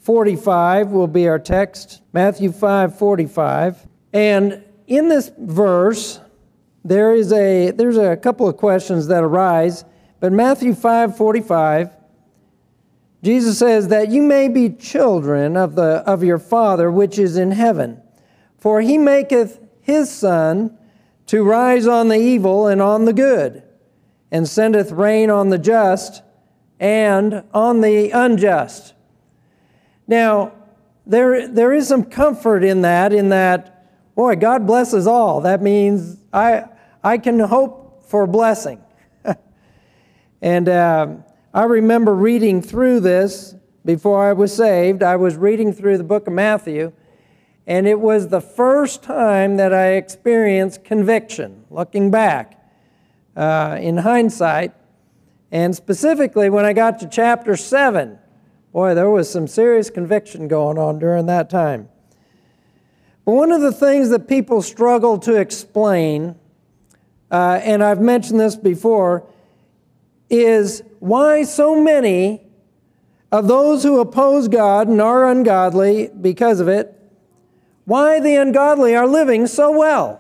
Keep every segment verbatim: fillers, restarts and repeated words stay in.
forty-five will be our text, Matthew five forty-five. And in this verse, there is a there's a couple of questions that arise. But Matthew five forty-five, Jesus says that you may be children of the of your Father which is in heaven. For he maketh his sun to rise on the evil and on the good, and sendeth rain on the just and on the unjust. Now, there there is some comfort in that, in that, boy, God blesses all. That means I I can hope for blessing. And uh, I remember reading through this before I was saved. I was reading through the book of Matthew, and it was the first time that I experienced conviction, looking back uh, in hindsight. And specifically, when I got to chapter seven, boy, there was some serious conviction going on during that time. But one of the things that people struggle to explain, uh, and I've mentioned this before, is why so many of those who oppose God and are ungodly because of it, why the ungodly are living so well.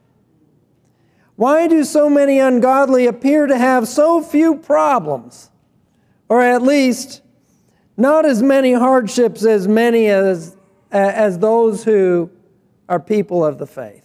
Why do so many ungodly appear to have so few problems, or at least not as many hardships as many as, as those who are people of the faith?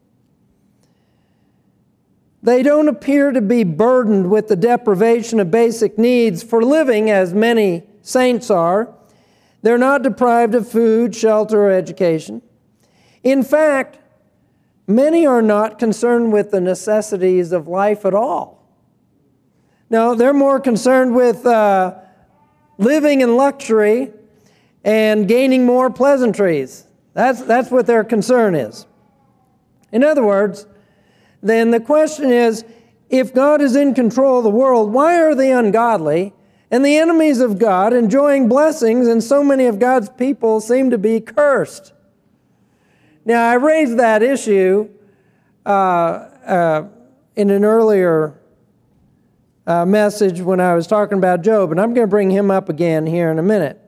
They don't appear to be burdened with the deprivation of basic needs for living as many saints are. They're not deprived of food, shelter, or education. In fact, many are not concerned with the necessities of life at all. No, they're more concerned with uh, living in luxury and gaining more pleasantries. That's, that's what their concern is. In other words, then the question is, if God is in control of the world, why are the ungodly and the enemies of God enjoying blessings, and so many of God's people seem to be cursed? Now, I raised that issue uh, uh, in an earlier uh, message when I was talking about Job, and I'm going to bring him up again here in a minute.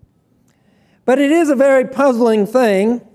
But it is a very puzzling thing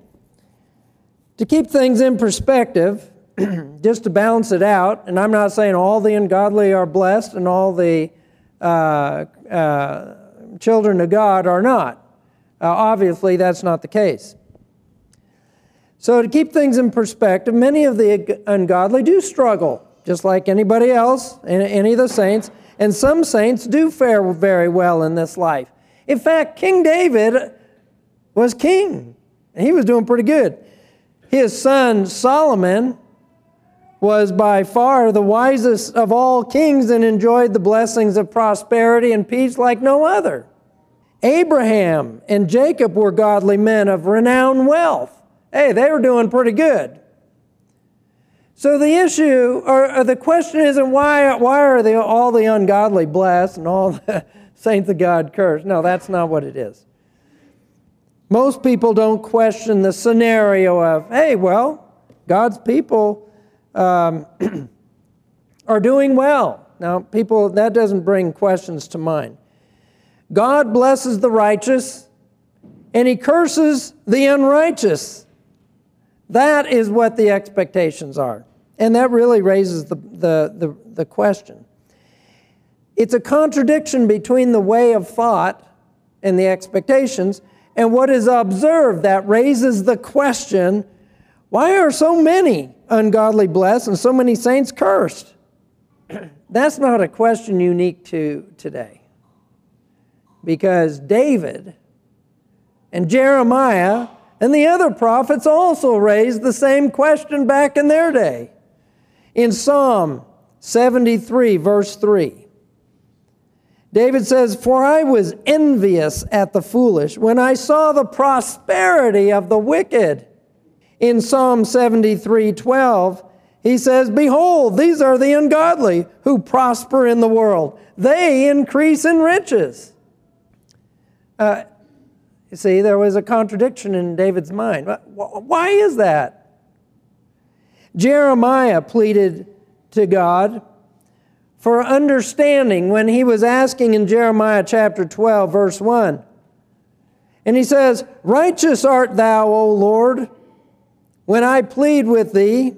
to keep things in perspective. Just to balance it out, and I'm not saying all the ungodly are blessed and all the uh, uh, children of God are not. Uh, obviously, that's not the case. So to keep things in perspective, many of the ungodly do struggle, just like anybody else, any of the saints, and some saints do fare very well in this life. In fact, King David was king, and he was doing pretty good. His son Solomon was by far the wisest of all kings and enjoyed the blessings of prosperity and peace like no other. Abraham and Jacob were godly men of renowned wealth. Hey, they were doing pretty good. So the issue, or, or the question isn't why, why are they, all the ungodly blessed and all the saints of God cursed? No, that's not what it is. Most people don't question the scenario of, hey, well, God's people Um, are doing well. Now, people, that doesn't bring questions to mind. God blesses the righteous, and He curses the unrighteous. That is what the expectations are. And that really raises the, the, the, the question. It's a contradiction between the way of thought and the expectations and what is observed that raises the question, why are so many ungodly blessed and so many saints cursed? That's not a question unique to today. Because David and Jeremiah and the other prophets also raised the same question back in their day. In Psalm seventy-three, verse three, David says, "For I was envious at the foolish when I saw the prosperity of the wicked." In Psalm seventy-three, twelve, he says, "Behold, these are the ungodly who prosper in the world. They increase in riches." Uh, you see, there was a contradiction in David's mind. Why is that? Jeremiah pleaded to God for understanding when he was asking in Jeremiah chapter twelve, verse one. And he says, righteous art thou, O Lord, when I plead with thee.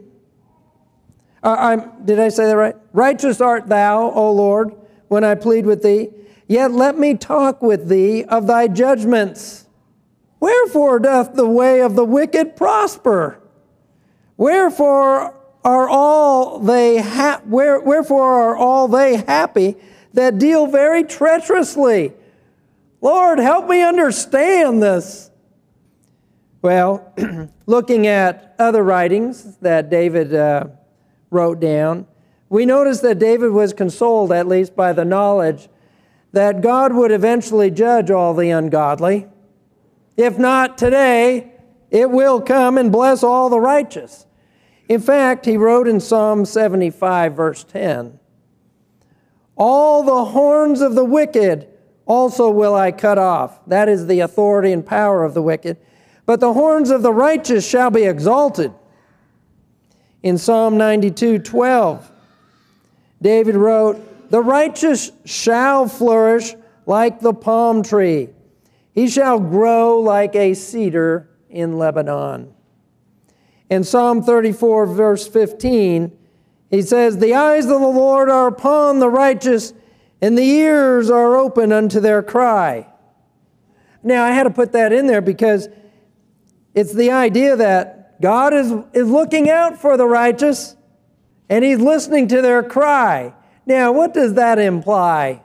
Uh, I'm, did I say that right? Righteous art thou, O Lord, when I plead with thee. Yet let me talk with thee of thy judgments. Wherefore doth the way of the wicked prosper? Wherefore are all they ha- where, wherefore are all they happy that deal very treacherously? Lord, help me understand this. Well, looking at other writings that David uh, wrote down, we notice that David was consoled, at least by the knowledge that God would eventually judge all the ungodly. If not today, it will come and bless all the righteous. In fact, he wrote in Psalm seventy-five, verse ten, all the horns of the wicked also will I cut off. That is the authority and power of the wicked. But the horns of the righteous shall be exalted. In Psalm ninety-two, twelve, David wrote, the righteous shall flourish like the palm tree. He shall grow like a cedar in Lebanon. In Psalm thirty-four, verse fifteen, he says, the eyes of the Lord are upon the righteous, and the ears are open unto their cry. Now, I had to put that in there because it's the idea that God is, is looking out for the righteous, and He's listening to their cry. Now, what does that imply?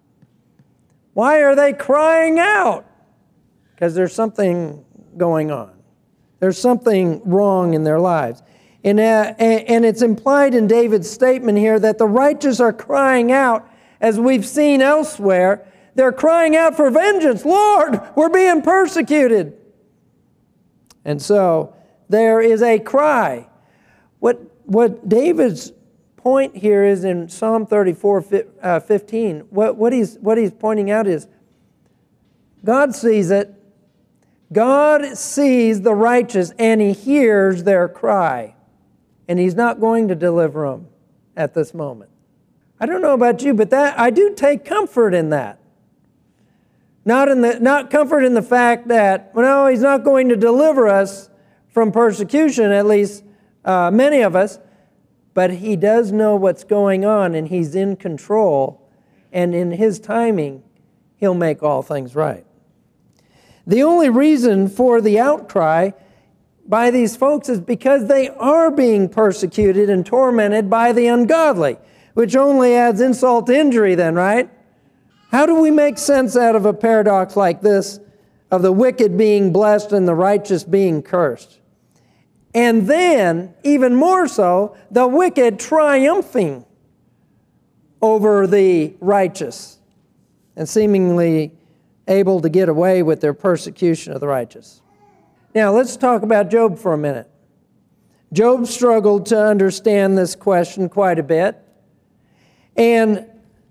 Why are they crying out? Because there's something going on. There's something wrong in their lives. And, uh, and it's implied in David's statement here that the righteous are crying out, as we've seen elsewhere. They're crying out for vengeance. Lord, we're being persecuted. And so there is a cry. What, what David's point here is in Psalm thirty-four, fifteen. What, what, he's, what he's pointing out is God sees it. God sees the righteous and He hears their cry. And He's not going to deliver them at this moment. I don't know about you, but that I do take comfort in that. Not in the not comfort in the fact that, well, He's not going to deliver us from persecution, at least uh, many of us, but He does know what's going on and He's in control, and in His timing, He'll make all things right. The only reason for the outcry by these folks is because they are being persecuted and tormented by the ungodly, which only adds insult to injury then, right? How do we make sense out of a paradox like this of the wicked being blessed and the righteous being cursed? And then, even more so, the wicked triumphing over the righteous and seemingly able to get away with their persecution of the righteous. Now, let's talk about Job for a minute. Job struggled to understand this question quite a bit and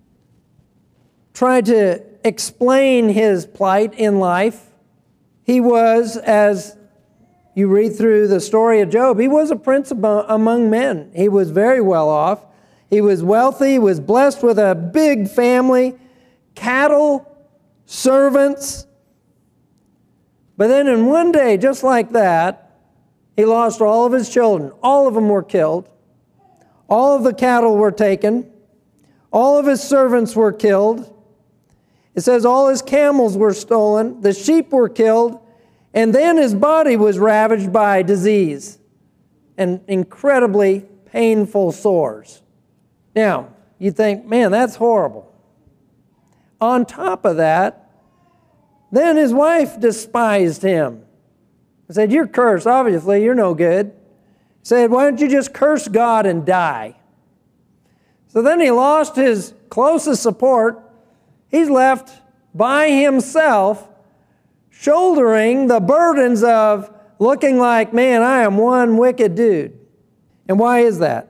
tried to explain his plight in life. He was, as you read through the story of Job, he was a prince among men. He was very well off. He was wealthy. He was blessed with a big family, cattle, servants. But then in one day, just like that, he lost all of his children. All of them were killed. All of the cattle were taken. All of his servants were killed. It says all his camels were stolen. The sheep were killed. And then his body was ravaged by disease and incredibly painful sores. Now, you think, man, that's horrible. On top of that, then his wife despised him. Said, you're cursed. Obviously, you're no good. Said, why don't you just curse God and die? So then he lost his closest support. He's left by himself, shouldering the burdens of looking like, man, I am one wicked dude. And why is that?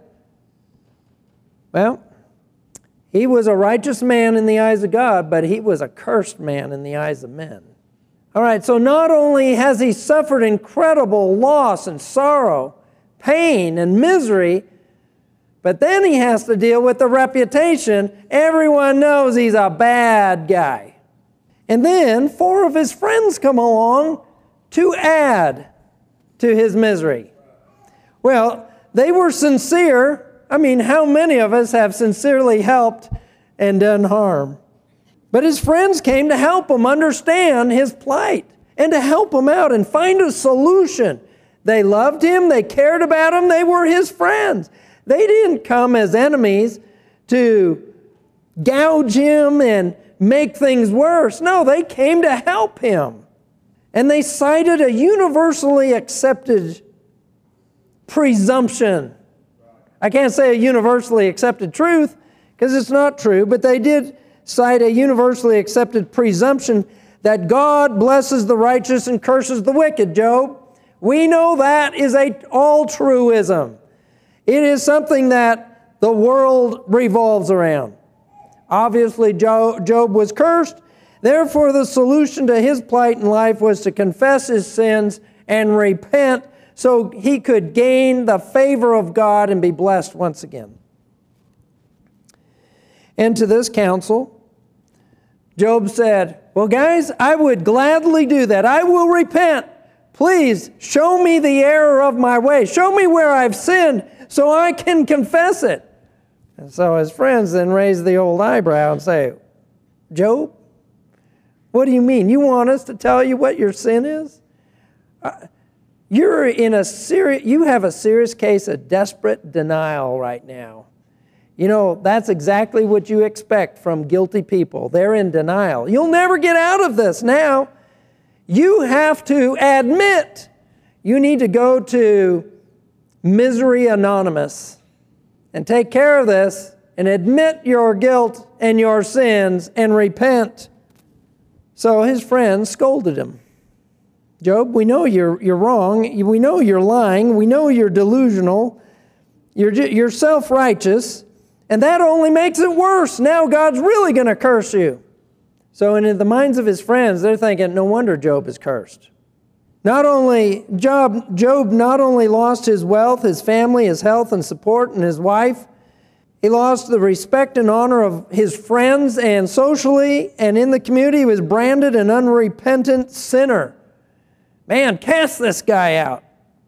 Well, he was a righteous man in the eyes of God, but he was a cursed man in the eyes of men. All right, so not only has he suffered incredible loss and sorrow, pain and misery, but then he has to deal with the reputation. Everyone knows he's a bad guy. And then four of his friends come along to add to his misery. Well, they were sincere. I mean, how many of us have sincerely helped and done harm? But his friends came to help him understand his plight and to help him out and find a solution. They loved him. They cared about him. They were his friends. They didn't come as enemies to gouge him and make things worse. No, they came to help him. And they cited a universally accepted presumption. I can't say a universally accepted truth because it's not true, but they did cite a universally accepted presumption that God blesses the righteous and curses the wicked, Job. We know that is a all-truism. It is something that the world revolves around. Obviously, Job was cursed. Therefore, the solution to his plight in life was to confess his sins and repent so he could gain the favor of God and be blessed once again. And to this counsel, Job said, well, guys, I would gladly do that. I will repent. Please show me the error of my way. Show me where I've sinned so I can confess it. And so his friends then raise the old eyebrow and say, Job, what do you mean? You want us to tell you what your sin is? Uh, you're in a serious, you have a serious case of desperate denial right now. You know, that's exactly what you expect from guilty people. They're in denial. You'll never get out of this now. You have to admit. You need to go to Misery Anonymous and take care of this and admit your guilt and your sins and repent. So his friends scolded him. Job, we know you're, you're wrong. We know you're lying. We know you're delusional. You're, you're self-righteous. And that only makes it worse. Now God's really going to curse you. So in the minds of his friends, they're thinking, no wonder Job is cursed. Not only, Job, Job not only lost his wealth, his family, his health and support, and his wife, he lost the respect and honor of his friends, and socially and in the community, he was branded an unrepentant sinner. Man, cast this guy out.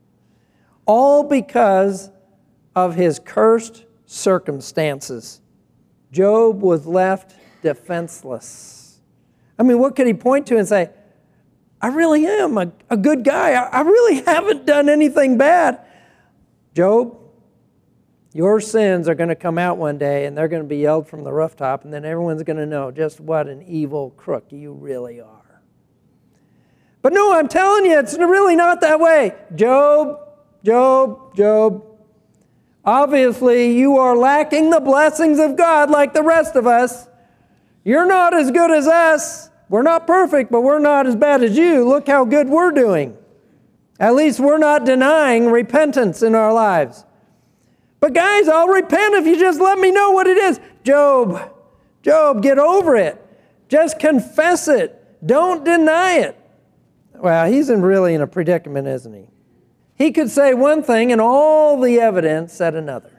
All because of his cursed circumstances. Job was left defenseless. I mean, what could he point to and say, I really am a, a good guy. I, I really haven't done anything bad. Job, your sins are going to come out one day and they're going to be yelled from the rooftop, and then everyone's going to know just what an evil crook you really are. But no, I'm telling you, it's really not that way. Job, Job, Job. Obviously, you are lacking the blessings of God like the rest of us. You're not as good as us. We're not perfect, but we're not as bad as you. Look how good we're doing. At least we're not denying repentance in our lives. But guys, I'll repent if you just let me know what it is. Job, Job, get over it. Just confess it. Don't deny it. Well, he's in really in a predicament, isn't he? He could say one thing and all the evidence said another.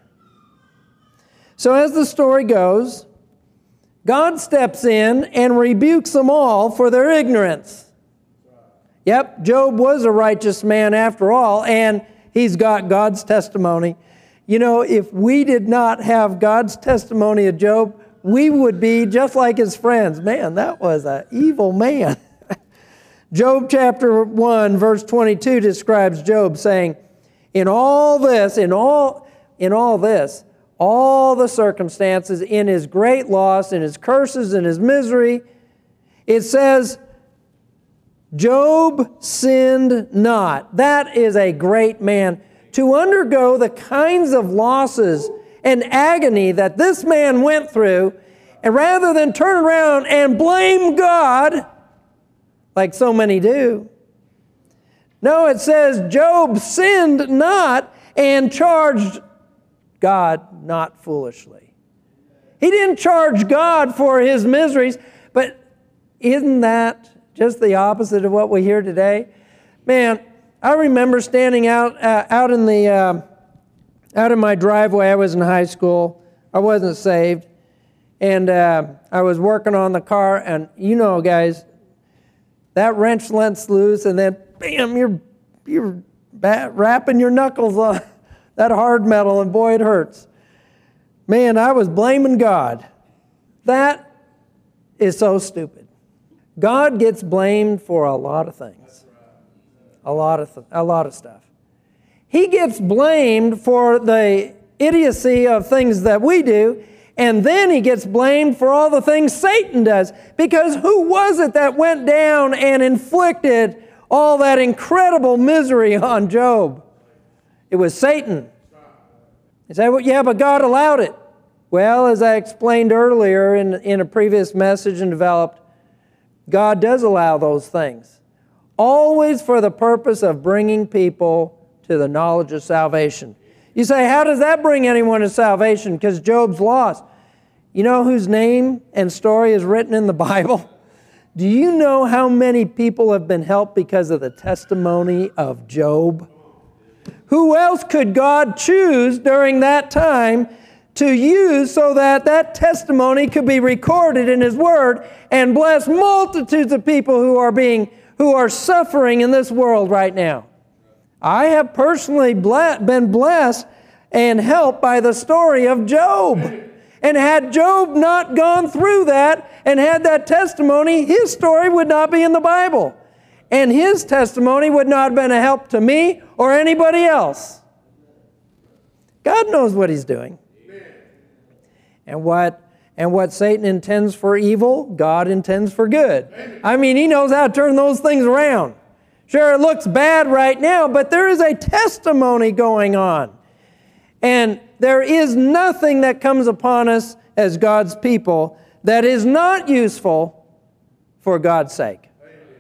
So as the story goes, God steps in and rebukes them all for their ignorance. Yep, Job was a righteous man after all, and he's got God's testimony. You know, if we did not have God's testimony of Job, we would be just like his friends. Man, that was an evil man. Job chapter one, verse twenty-two describes Job saying, in all this, in all, in all this, all the circumstances, in his great loss, in his curses, in his misery, it says, Job sinned not. That is a great man. To undergo the kinds of losses and agony that this man went through, and rather than turn around and blame God, like so many do. No, it says Job sinned not and charged God not foolishly. He didn't charge God for his miseries, but isn't that just the opposite of what we hear today? Man, I remember standing out uh, out in the uh, out in my driveway. I was in high school. I wasn't saved, And uh, I was working on the car, and you know, guys, that wrench lets loose, and then bam, you're you're wrapping your knuckles on that hard metal, and boy, it hurts. Man, I was blaming God. That is so stupid. God gets blamed for a lot of things, a lot of th- a lot of stuff. He gets blamed for the idiocy of things that we do, and then he gets blamed for all the things Satan does. Because who was it that went down and inflicted all that incredible misery on Job? It was Satan. You say, well, yeah, but God allowed it. Well, as I explained earlier in, in a previous message and developed, God does allow those things, always for the purpose of bringing people to the knowledge of salvation. You say, how does that bring anyone to salvation? Because Job's lost. You know whose name and story is written in the Bible? Do you know how many people have been helped because of the testimony of Job? Who else could God choose during that time to use so that that testimony could be recorded in His Word and bless multitudes of people who are being, who are suffering in this world right now? I have personally ble- been blessed and helped by the story of Job. And had Job not gone through that and had that testimony, his story would not be in the Bible. And his testimony would not have been a help to me or anybody else. God knows what He's doing. And what, and what Satan intends for evil, God intends for good. I mean, He knows how to turn those things around. Sure, it looks bad right now, but there is a testimony going on. And there is nothing that comes upon us as God's people that is not useful for God's sake.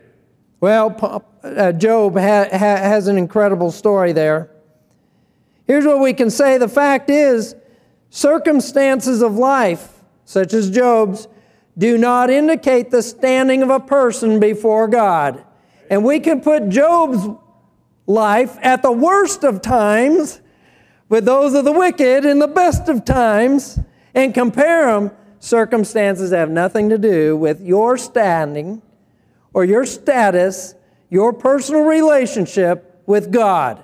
Well, uh, Job ha- ha- has an incredible story there. Here's what we can say. The fact is, circumstances of life, such as Job's, do not indicate the standing of a person before God. And we can put Job's life at the worst of times with those of the wicked in the best of times and compare them. Circumstances have nothing to do with your standing or your status, your personal relationship with God.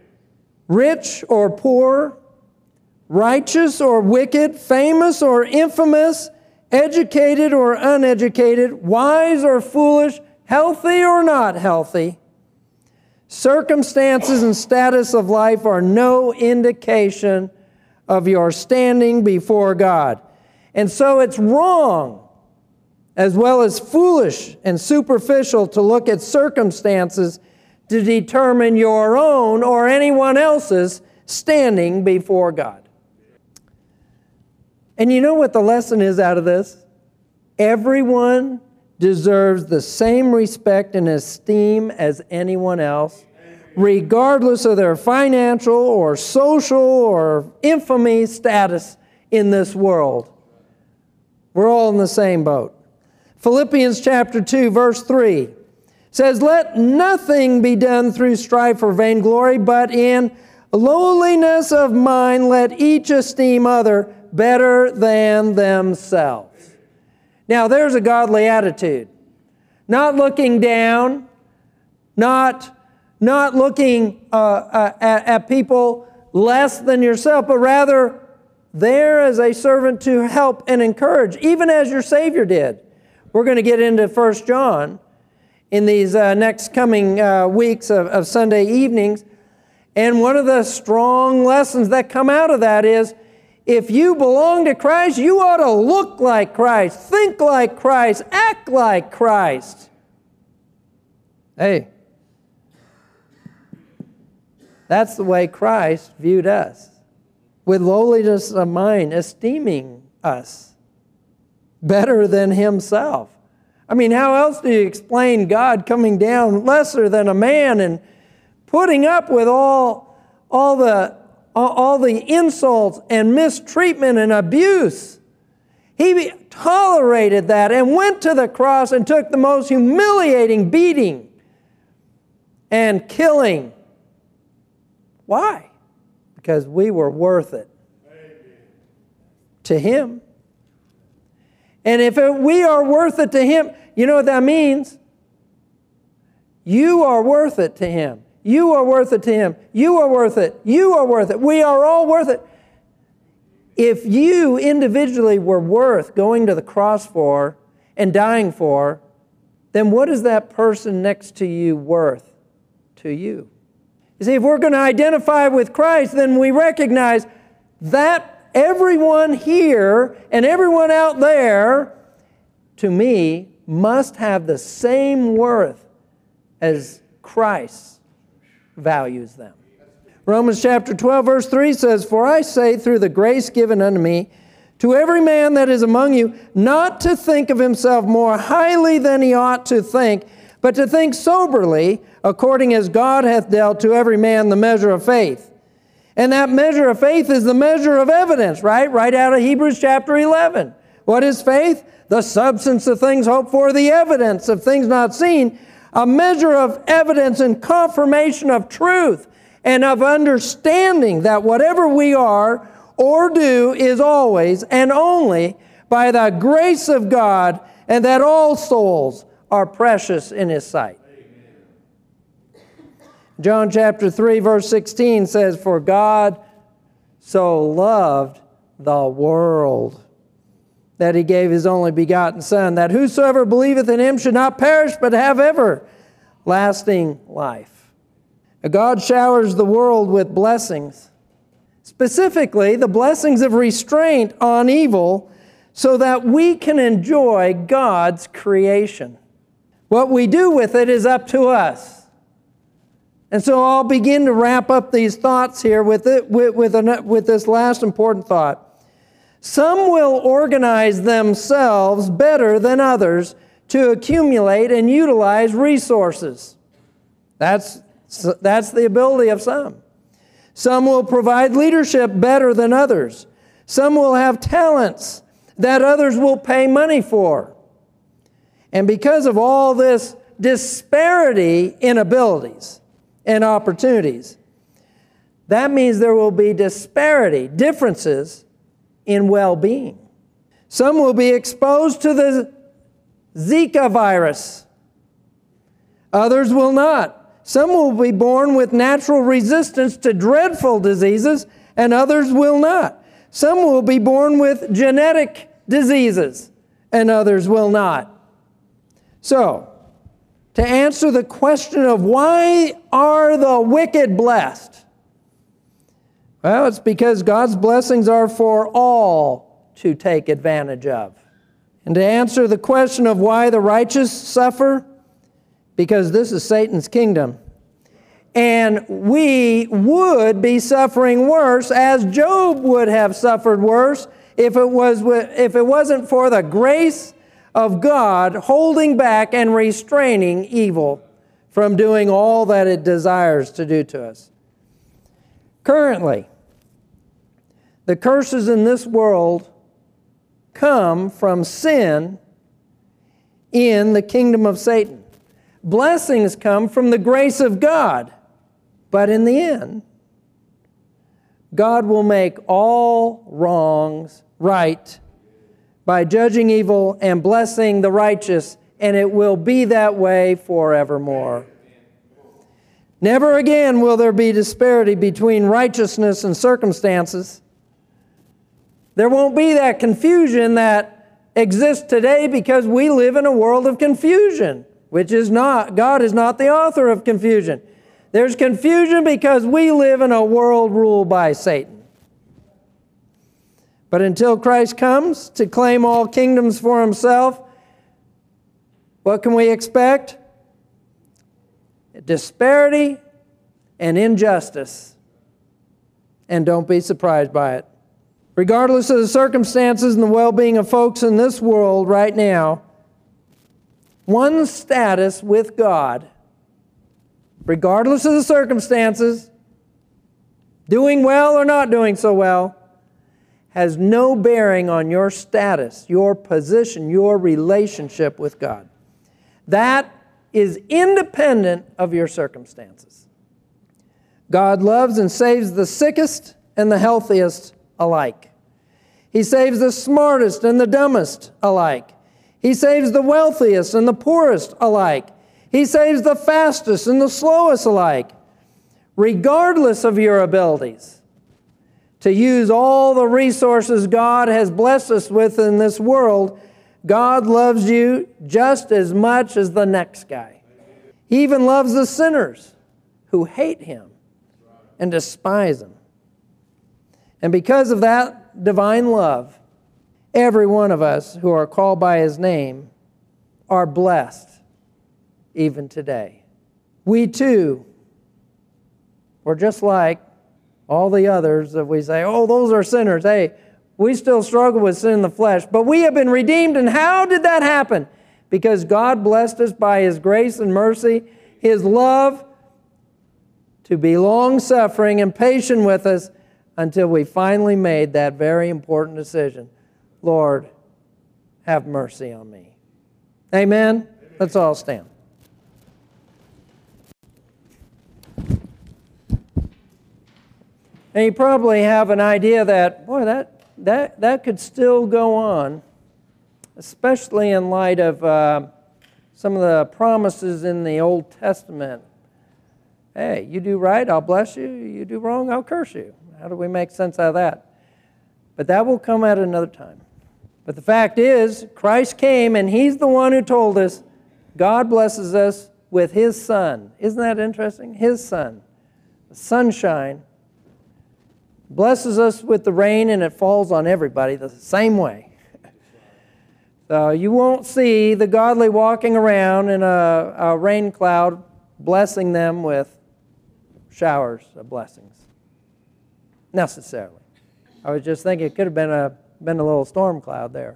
Rich or poor, righteous or wicked, famous or infamous, educated or uneducated, wise or foolish, healthy or not healthy, circumstances and status of life are no indication of your standing before God. And so it's wrong, as well as foolish and superficial, to look at circumstances to determine your own or anyone else's standing before God. And you know what the lesson is out of this? Everyone deserves the same respect and esteem as anyone else, regardless of their financial or social or infamy status in this world. We're all in the same boat. Philippians chapter two, verse three says, "Let nothing be done through strife or vainglory, but in lowliness of mind let each esteem other better than themselves." Now, there's a godly attitude. Not looking down, not, not looking uh, uh, at, at people less than yourself, but rather there as a servant to help and encourage, even as your Savior did. We're going to get into First John in these uh, next coming uh, weeks of, of Sunday evenings. And one of the strong lessons that come out of that is, if you belong to Christ, you ought to look like Christ, think like Christ, act like Christ. Hey, that's the way Christ viewed us, with lowliness of mind, esteeming us better than Himself. I mean, how else do you explain God coming down lesser than a man and putting up with all, all the all the insults and mistreatment and abuse? He tolerated that and went to the cross and took the most humiliating beating and killing. Why? Because we were worth it to Him. And if it, we are worth it to Him, you know what that means? You are worth it to Him. You are worth it to Him. You are worth it. You are worth it. We are all worth it. If you individually were worth going to the cross for and dying for, then what is that person next to you worth to you? You see, if we're going to identify with Christ, then we recognize that everyone here and everyone out there, to me, must have the same worth as Christ values them. Romans chapter twelve, verse three says, "For I say, through the grace given unto me, to every man that is among you, not to think of himself more highly than he ought to think, but to think soberly, according as God hath dealt to every man the measure of faith." And that measure of faith is the measure of evidence, right? Right out of Hebrews chapter eleven. What is faith? The substance of things hoped for, the evidence of things not seen. A measure of evidence and confirmation of truth and of understanding that whatever we are or do is always and only by the grace of God, and that all souls are precious in His sight. John chapter three, verse sixteen says, "For God so loved the world that He gave His only begotten Son, that whosoever believeth in Him should not perish, but have everlasting life." God showers the world with blessings, specifically the blessings of restraint on evil, so that we can enjoy God's creation. What we do with it is up to us. And so I'll begin to wrap up these thoughts here with, it, with, with, an, with this last important thought. Some will organize themselves better than others to accumulate and utilize resources. That's, that's the ability of some. Some will provide leadership better than others. Some will have talents that others will pay money for. And because of all this disparity in abilities and opportunities, that means there will be disparity, differences in well-being. Some will be exposed to the Zika virus. Others will not. Some will be born with natural resistance to dreadful diseases, and others will not. Some will be born with genetic diseases, and others will not. So, to answer the question of why are the wicked blessed? Well, it's because God's blessings are for all to take advantage of. And to answer the question of why the righteous suffer, because this is Satan's kingdom. And we would be suffering worse, as Job would have suffered worse, if it was, if it wasn't for the grace of God holding back and restraining evil from doing all that it desires to do to us. Currently, the curses in this world come from sin in the kingdom of Satan. Blessings come from the grace of God. But in the end, God will make all wrongs right by judging evil and blessing the righteous, and it will be that way forevermore. Never again will there be disparity between righteousness and circumstances. There won't be that confusion that exists today because we live in a world of confusion, which is not, God is not the author of confusion. There's confusion because we live in a world ruled by Satan. But until Christ comes to claim all kingdoms for Himself, what can we expect? Disparity and injustice. And don't be surprised by it. Regardless of the circumstances and the well-being of folks in this world right now, one's status with God, regardless of the circumstances, doing well or not doing so well, has no bearing on your status, your position, your relationship with God. That is independent of your circumstances. God loves and saves the sickest and the healthiest alike. He saves the smartest and the dumbest alike. He saves the wealthiest and the poorest alike. He saves the fastest and the slowest alike, regardless of your abilities to use all the resources God has blessed us with in this world. God loves you just as much as the next guy. He even loves the sinners who hate Him and despise Him. And because of that divine love, every one of us who are called by His name are blessed even today. We too were just like all the others that we say, oh, those are sinners. Hey, we still struggle with sin in the flesh, but we have been redeemed. And how did that happen? Because God blessed us by His grace and mercy, His love, to be long-suffering and patient with us until we finally made that very important decision. Lord, have mercy on me. Amen? Let's all stand. And you probably have an idea that, boy, that, that, that could still go on, especially in light of uh, some of the promises in the Old Testament. Hey, you do right, I'll bless you. You do wrong, I'll curse you. How do we make sense out of that? But that will come at another time. But the fact is, Christ came, and He's the one who told us God blesses us with His Son. Isn't that interesting? His Son. The sunshine blesses us with the rain, and it falls on everybody the same way. So you won't see the godly walking around in a, a rain cloud blessing them with showers of blessings, necessarily. I was just thinking it could have been a, been a little storm cloud there.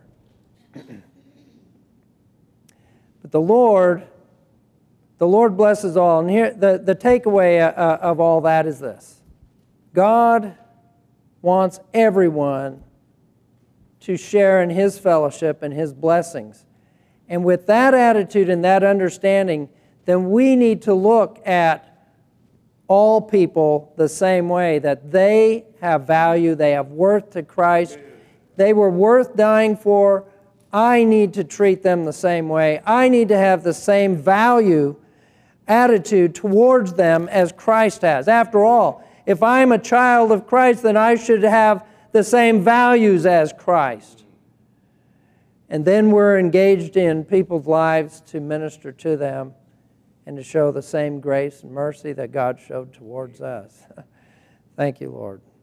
But the Lord, the Lord blesses all. And here, the, the takeaway uh, of all that is this. God wants everyone to share in His fellowship and His blessings. And with that attitude and that understanding, then we need to look at all people the same way, that they have value, they have worth to Christ, they were worth dying for. I need to treat them the same way. I need to have the same value attitude towards them as Christ has. After all, if I'm a child of Christ, then I should have the same values as Christ. And then we're engaged in people's lives to minister to them and to show the same grace and mercy that God showed towards us. Thank you, Lord.